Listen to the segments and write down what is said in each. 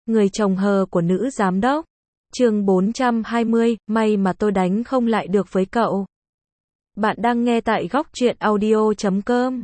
Người chồng hờ của nữ giám đốc. Chương 420, may mà tôi đánh không lại được với cậu. Bạn đang nghe tại góc truyện audio.com.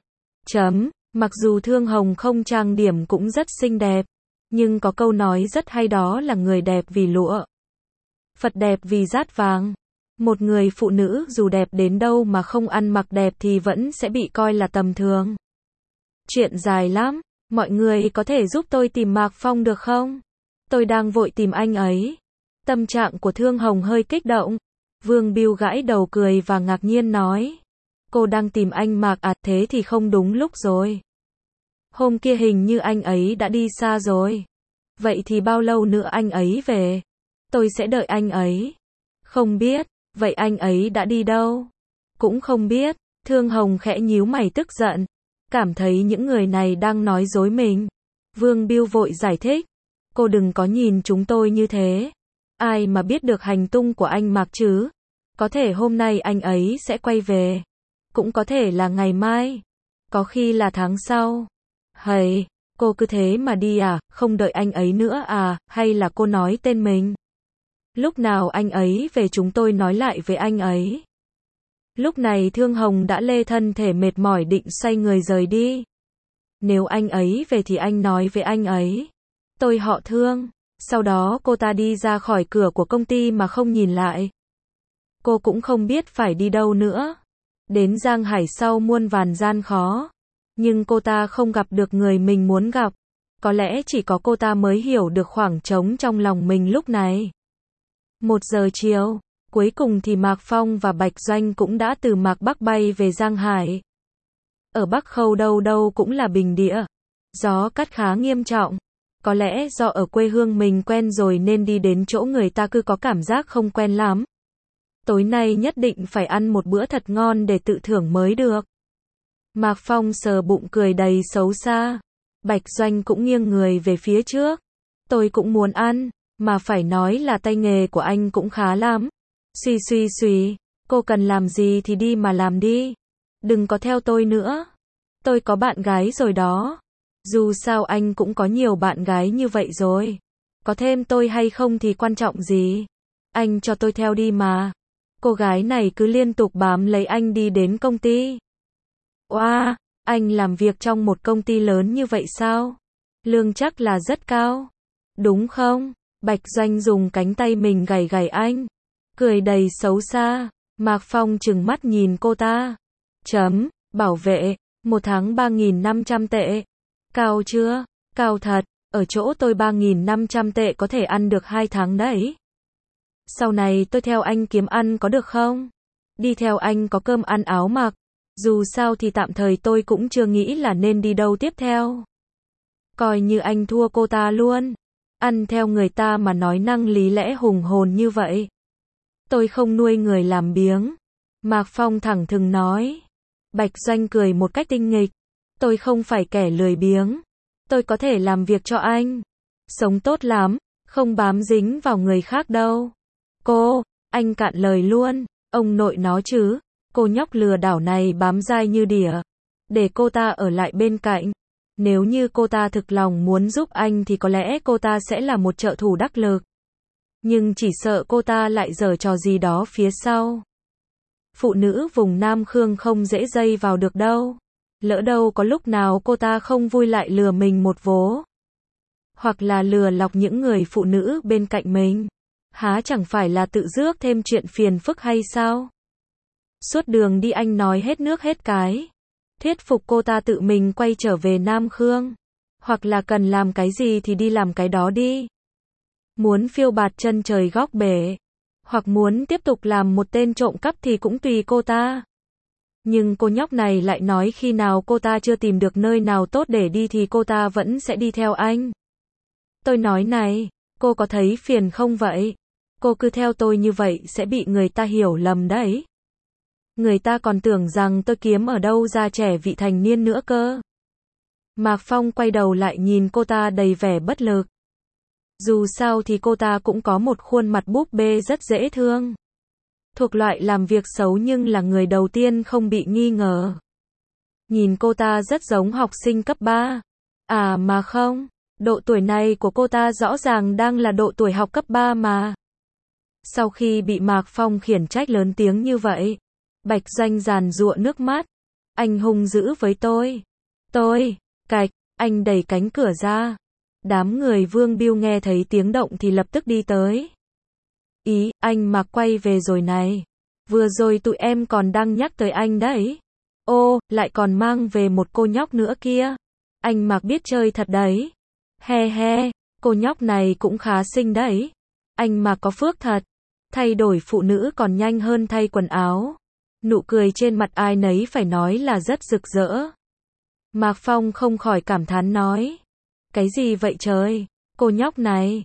Mặc dù Thương Hồng không trang điểm cũng rất xinh đẹp, nhưng có câu nói rất hay, đó là người đẹp vì lụa, Phật đẹp vì dát vàng. Một người phụ nữ dù đẹp đến đâu mà không ăn mặc đẹp thì vẫn sẽ bị coi là tầm thường. Chuyện dài lắm, mọi người có thể giúp tôi tìm Mạc Phong được không? Tôi đang vội tìm anh ấy. Tâm trạng của Thương Hồng hơi kích động. Vương Biêu gãi đầu cười và ngạc nhiên nói. Cô đang tìm anh Mạc à, thế thì không đúng lúc rồi. Hôm kia hình như anh ấy đã đi xa rồi. Vậy thì bao lâu nữa anh ấy về? Tôi sẽ đợi anh ấy. Không biết, vậy anh ấy đã đi đâu? Cũng không biết. Thương Hồng khẽ nhíu mày tức giận. Cảm thấy những người này đang nói dối mình. Vương Biêu vội giải thích. Cô đừng có nhìn chúng tôi như thế. Ai mà biết được hành tung của anh Mạc chứ? Có thể hôm nay anh ấy sẽ quay về. Cũng có thể là ngày mai. Có khi là tháng sau. Hầy, cô cứ thế mà đi à, không đợi anh ấy nữa à, hay là cô nói tên mình? Lúc nào anh ấy về chúng tôi nói lại với anh ấy. Lúc này Thương Hồng đã lê thân thể mệt mỏi định xoay người rời đi. Nếu anh ấy về thì anh nói với anh ấy. Tôi họ Thương. Sau đó cô ta đi ra khỏi cửa của công ty mà không nhìn lại. Cô cũng không biết phải đi đâu nữa. Đến Giang Hải sau muôn vàn gian khó. Nhưng cô ta không gặp được người mình muốn gặp. Có lẽ chỉ có cô ta mới hiểu được khoảng trống trong lòng mình lúc này. 1 giờ chiều, cuối cùng thì Mạc Phong và Bạch Doanh cũng đã từ Mạc Bắc bay về Giang Hải. Ở Bắc Khâu đâu đâu cũng là bình địa. Gió cát khá nghiêm trọng. Có lẽ do ở quê hương mình quen rồi nên đi đến chỗ người ta cứ có cảm giác không quen lắm. Tối nay nhất định phải ăn một bữa thật ngon để tự thưởng mới được. Mạc Phong sờ bụng cười đầy xấu xa. Bạch Doanh cũng nghiêng người về phía trước. Tôi cũng muốn ăn, mà phải nói là tay nghề của anh cũng khá lắm. Suy, cô cần làm gì thì đi mà làm đi. Đừng có theo tôi nữa. Tôi có bạn gái rồi đó. Dù sao anh cũng có nhiều bạn gái như vậy rồi. Có thêm tôi hay không thì quan trọng gì. Anh cho tôi theo đi mà. Cô gái này cứ liên tục bám lấy anh đi đến công ty. Oa, anh làm việc trong một công ty lớn như vậy sao? Lương chắc là rất cao. Đúng không? Bạch Doanh dùng cánh tay mình gảy gảy anh. Cười đầy xấu xa. Mạc Phong trừng mắt nhìn cô ta. Bảo vệ, 1 tháng 3.500 tệ. Cao chưa? Cao thật, ở chỗ tôi 3.500 tệ có thể ăn được 2 tháng đấy. Sau này tôi theo anh kiếm ăn có được không? Đi theo anh có cơm ăn áo mặc. Dù sao thì tạm thời tôi cũng chưa nghĩ là nên đi đâu tiếp theo. Coi như anh thua cô ta luôn. Ăn theo người ta mà nói năng lý lẽ hùng hồn như vậy. Tôi không nuôi người làm biếng. Mạc Phong thẳng thừng nói. Bạch Doanh cười một cách tinh nghịch. Tôi không phải kẻ lười biếng. Tôi có thể làm việc cho anh. Sống tốt lắm, không bám dính vào người khác đâu. Anh cạn lời luôn. Ông nội nó chứ. Cô nhóc lừa đảo này bám dai như đỉa. Để cô ta ở lại bên cạnh. Nếu như cô ta thực lòng muốn giúp anh thì có lẽ cô ta sẽ là một trợ thủ đắc lực. Nhưng chỉ sợ cô ta lại giở trò gì đó phía sau. Phụ nữ vùng Nam Khương không dễ dây vào được đâu. Lỡ đâu có lúc nào cô ta không vui lại lừa mình một vố. Hoặc là lừa lọc những người phụ nữ bên cạnh mình. Há chẳng phải là tự rước thêm chuyện phiền phức hay sao? Suốt đường đi anh nói hết nước hết cái. Thuyết phục cô ta tự mình quay trở về Nam Khương. Hoặc là cần làm cái gì thì đi làm cái đó đi. Muốn phiêu bạt chân trời góc bể. Hoặc muốn tiếp tục làm một tên trộm cắp thì cũng tùy cô ta. Nhưng cô nhóc này lại nói khi nào cô ta chưa tìm được nơi nào tốt để đi thì cô ta vẫn sẽ đi theo anh. Tôi nói này, cô có thấy phiền không vậy? Cô cứ theo tôi như vậy sẽ bị người ta hiểu lầm đấy. Người ta còn tưởng rằng tôi kiếm ở đâu ra trẻ vị thành niên nữa cơ. Mạc Phong quay đầu lại nhìn cô ta đầy vẻ bất lực. Dù sao thì cô ta cũng có một khuôn mặt búp bê rất dễ thương. Thuộc loại làm việc xấu nhưng là người đầu tiên không bị nghi ngờ. Nhìn cô ta rất giống học sinh cấp 3. À mà không, Độ tuổi này của cô ta rõ ràng đang là độ tuổi học cấp 3 mà. Sau khi bị Mạc Phong khiển trách lớn tiếng như vậy, Bạch Doanh giàn giụa nước mắt. Anh hung dữ với tôi. Cạch, anh đẩy cánh cửa ra. Đám người Vương Biêu nghe thấy tiếng động thì lập tức đi tới. Ý, anh Mạc quay về rồi này. Vừa rồi tụi em còn đang nhắc tới anh đấy. Ô, lại còn mang về một cô nhóc nữa kia. Anh Mạc biết chơi thật đấy. He he, cô nhóc này cũng khá xinh đấy. Anh Mạc có phước thật. Thay đổi phụ nữ còn nhanh hơn thay quần áo. Nụ cười trên mặt ai nấy phải nói là rất rực rỡ. Mạc Phong không khỏi cảm thán nói. Cái gì vậy trời? Cô nhóc này.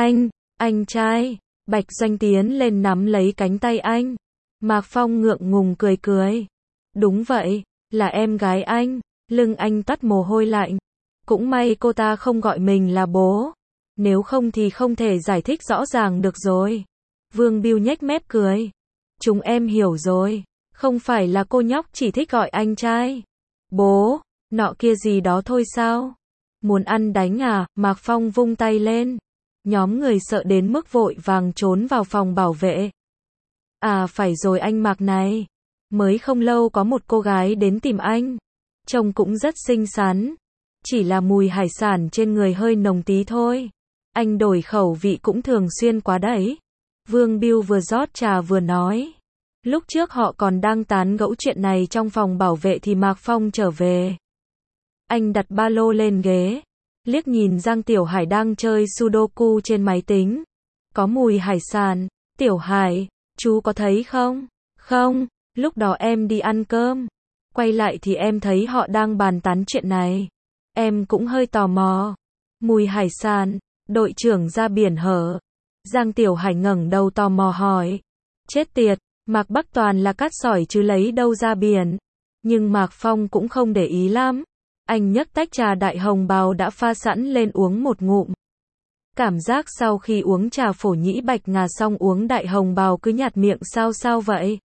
Anh trai. Bạch Doanh tiến lên nắm lấy cánh tay anh. Mạc Phong ngượng ngùng cười cười. Đúng vậy, là em gái anh. Lưng anh toát mồ hôi lạnh. Cũng may cô ta không gọi mình là bố. Nếu không thì không thể giải thích rõ ràng được rồi. Vương Biêu nhếch mép cười. Chúng em hiểu rồi. Không phải là cô nhóc chỉ thích gọi anh trai. Bố, nọ kia gì đó thôi sao? Muốn ăn đánh à? Mạc Phong vung tay lên. Nhóm người sợ đến mức vội vàng trốn vào phòng bảo vệ. À phải rồi anh Mạc này. Mới không lâu có một cô gái đến tìm anh. Trông cũng rất xinh xắn. Chỉ là mùi hải sản trên người hơi nồng tí thôi. Anh đổi khẩu vị cũng thường xuyên quá đấy. Vương Biêu vừa rót trà vừa nói. Lúc trước họ còn đang tán gẫu chuyện này trong phòng bảo vệ thì Mạc Phong trở về. Anh đặt ba lô lên ghế. Liếc nhìn Giang Tiểu Hải đang chơi Sudoku trên máy tính. Có mùi hải sản. Tiểu Hải, chú có thấy không? Không, lúc đó em đi ăn cơm. Quay lại thì em thấy họ đang bàn tán chuyện này. Em cũng hơi tò mò. Mùi hải sản, đội trưởng ra biển hở. Giang Tiểu Hải ngẩng đầu tò mò hỏi. Chết tiệt, Mạc Bắc toàn là cát sỏi chứ lấy đâu ra biển. Nhưng Mạc Phong cũng không để ý lắm. Anh nhấc tách trà đại hồng bào đã pha sẵn lên uống một ngụm. Cảm giác sau khi uống trà phổ nhĩ bạch ngà xong uống đại hồng bào cứ nhạt miệng sao vậy?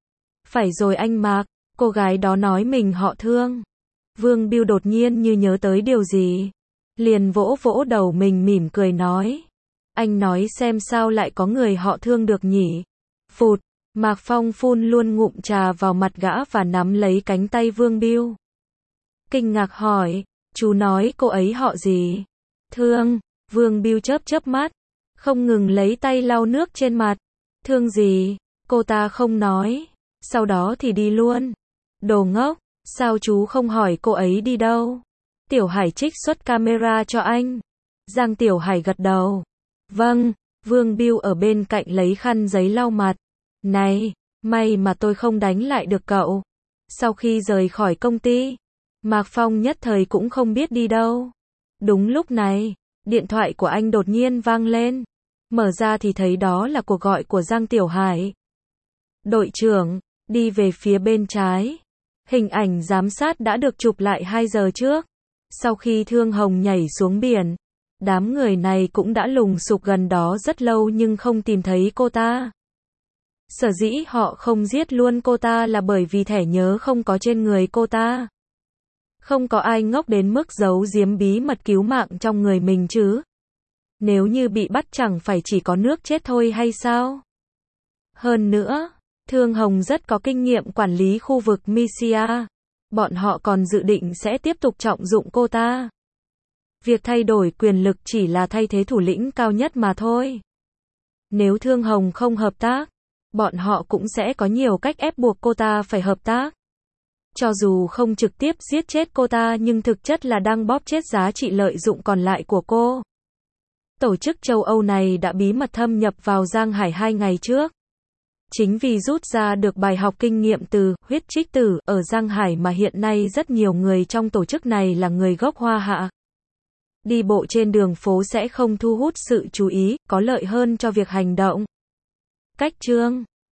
Phải rồi anh Mạc, cô gái đó nói mình họ Thương. Vương Biêu đột nhiên như nhớ tới điều gì. Liền vỗ vỗ đầu mình mỉm cười nói. Anh nói xem sao lại có người họ Thương được nhỉ? Phụt, Mạc Phong phun luôn ngụm trà vào mặt gã và nắm lấy cánh tay Vương Biêu. Kinh ngạc hỏi, chú nói cô ấy họ gì? Thương, Vương Biêu chớp mắt, không ngừng lấy tay lau nước trên mặt. Thương gì? Cô ta không nói, sau đó thì đi luôn. Đồ ngốc, sao chú không hỏi cô ấy đi đâu? Tiểu Hải trích xuất camera cho anh. Giang Tiểu Hải gật đầu. Vâng, Vương Biêu ở bên cạnh lấy khăn giấy lau mặt. Này, may mà tôi không đánh lại được cậu. Sau khi rời khỏi công ty, Mạc Phong nhất thời cũng không biết đi đâu. Đúng lúc này, điện thoại của anh đột nhiên vang lên. Mở ra thì thấy đó là cuộc gọi của Giang Tiểu Hải. Đội trưởng, đi về phía bên trái. Hình ảnh giám sát đã được chụp lại 2 giờ trước. Sau khi Thương Hồng nhảy xuống biển, đám người này cũng đã lùng sục gần đó rất lâu nhưng không tìm thấy cô ta. Sở dĩ họ không giết luôn cô ta là bởi vì thẻ nhớ không có trên người cô ta. Không có ai ngốc đến mức giấu giếm bí mật cứu mạng trong người mình chứ. Nếu như bị bắt chẳng phải chỉ có nước chết thôi hay sao? Hơn nữa, Thương Hồng rất có kinh nghiệm quản lý khu vực Misia. Bọn họ còn dự định sẽ tiếp tục trọng dụng cô ta. Việc thay đổi quyền lực chỉ là thay thế thủ lĩnh cao nhất mà thôi. Nếu Thương Hồng không hợp tác, bọn họ cũng sẽ có nhiều cách ép buộc cô ta phải hợp tác. Cho dù không trực tiếp giết chết cô ta nhưng thực chất là đang bóp chết giá trị lợi dụng còn lại của cô. Tổ chức châu Âu này đã bí mật thâm nhập vào Giang Hải 2 ngày trước. Chính vì rút ra được bài học kinh nghiệm từ huyết trích tử ở Giang Hải mà hiện nay rất nhiều người trong tổ chức này là người gốc Hoa Hạ. Đi bộ trên đường phố sẽ không thu hút sự chú ý, có lợi hơn cho việc hành động. Cách chương